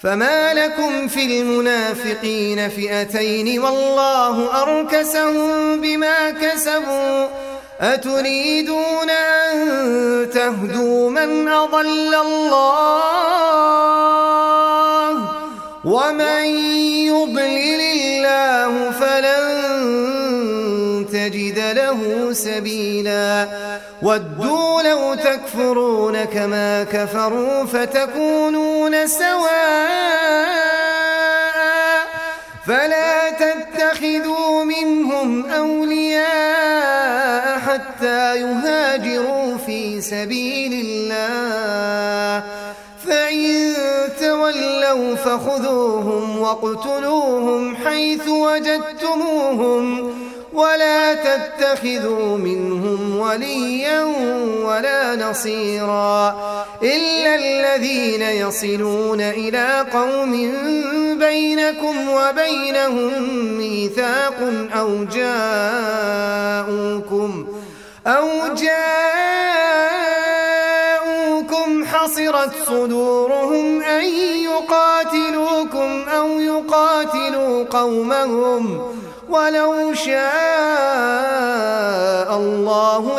فما لكم في المنافقين فئتين والله أركسهم بما كسبوا أتريدون أن تهدوا من أضل الله ومن يضلل الله فلن تجد له سبيلا ودوا لو تكفرون كما كفروا فتكونون سواء فلا تتخذوا منهم أولياء حتى يهاجروا في سبيل الله فإن تولوا فخذوهم واقتلوهم حيث وجدتموهم ولا تتخذوا منهم وليا ولا نصيرا إلا الذين يصلون إلى قوم بينكم وبينهم ميثاق أو جاءوكم حصرت صدورهم أن يقاتلوكم أو يقاتلوا قومهم ولو شاء الله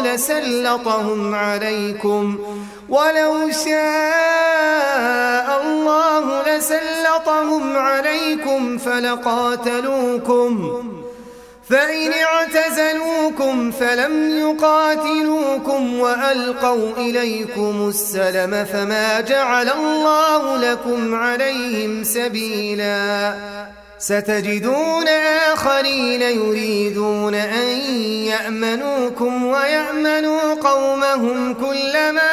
لسلطهم عليكم فلقاتلوكم فإن اعتزلوكم فلم يقاتلوكم وألقوا إليكم السلم فما جعل الله لكم عليهم سبيلا ستجدون آخرين يريدون أن يأمنوكم ويأمنوا قومهم كلما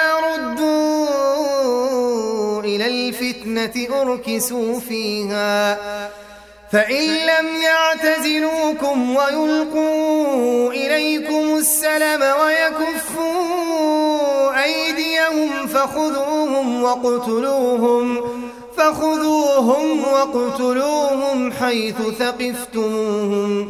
ردوا إلى الفتنة أركسوا فيها فإن لم يعتزلوكم ويلقوا إليكم السلم ويكفوا أيديهم فخذوهم واقتلوهم حيث ثقفتموهم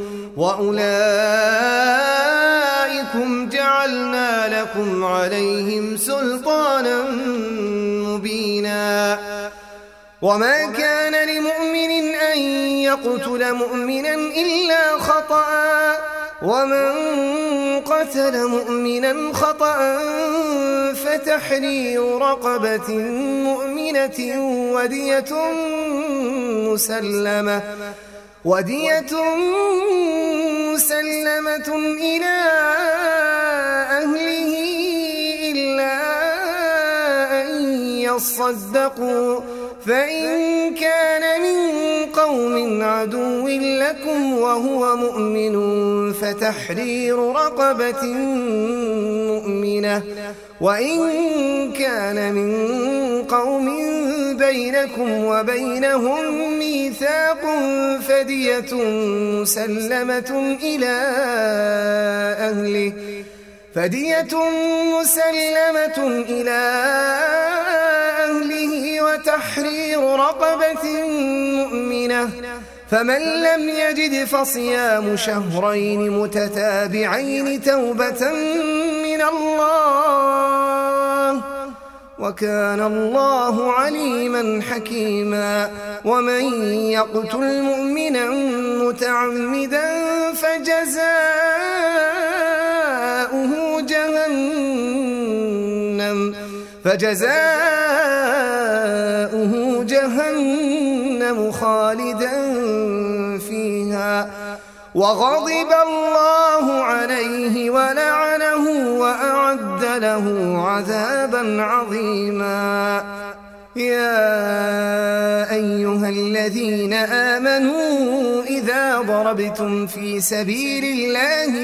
وأولئكم جعلنا لكم عليهم سلطانا مبينا وما كان لمؤمن أن يقتل مؤمنا إلا خطأ ومن قتل مؤمنا خطأ فتحرير رقبة مؤمنة ودية مسلمة إلى أهله إلا أن يصدقوا فإن كان من قوم عدو لكم وهو مؤمن فتحرير رقبة مؤمنة وإن كان من قوم بينكم وبينهم ميثاق فدية مسلمة إلى أهله وتحرير رقبة مؤمنة فمن لم يجد فصيام شهرين متتابعين توبة من الله وكان الله عليما حكيما ومن يقتل مؤمنا متعمدا فجزاؤه جهنم خالدا فيها وغضب الله عليه ولعنه وأعد له عذابا عظيما يا أيها الذين آمنوا إذا ضربتم في سبيل الله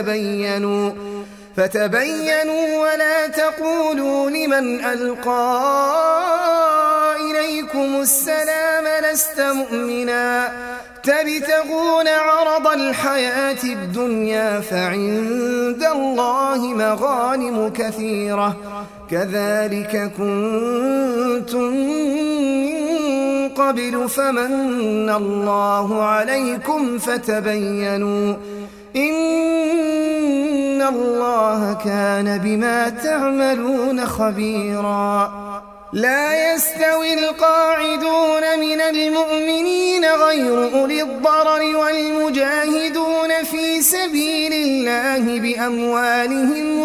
فتبينوا ولا تقولوا لمن ألقى إليكم السلام لست مؤمنا تبتغون عرض الحياة الدنيا فعند الله مغانم كثيرة كذلك كنتم من قبل فمن الله عليكم فتبينوا إن الله كان بما تعملون خبيرا لا يستوي القاعدون من المؤمنين غير أولي الضرر والمجاهدون في سبيل الله بأموالهم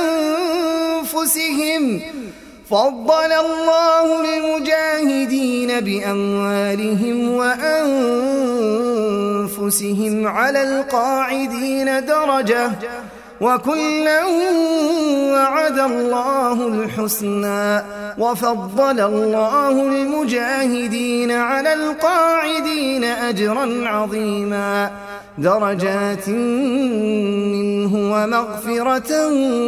وأنفسهم فضل الله المجاهدين بأموالهم وأنفسهم على القاعدين درجة وكلا وعد الله الحسنى وفضل الله المجاهدين على القاعدين أجرا عظيما درجات منه ومغفرة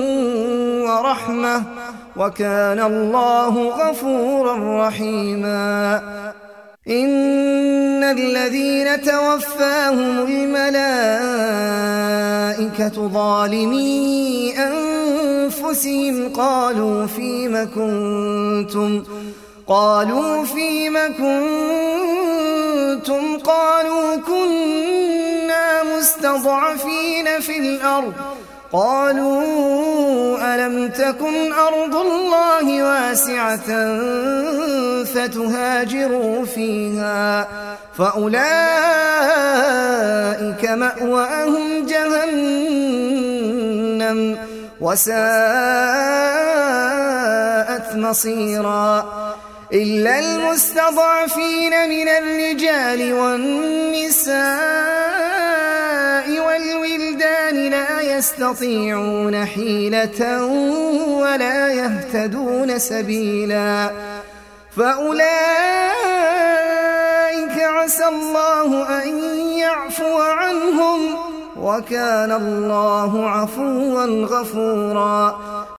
ورحمة وكان الله غفورا رحيما إن الذين توفاهم الملائكة ظالمي أنفسهم قالوا فيم كنتم قالوا كنا مستضعفين في الأرض قالوا ألم تكن أرض الله واسعة فتهاجروا فيها فأولئك مأواهم جهنم وساءت مصيرا إلا المستضعفين من الرجال والنساء والولدان لا يستطيعون حيلة ولا يهتدون سبيلا فأولئك عسى الله أن يعفو عنهم وكان الله عفوا غفورا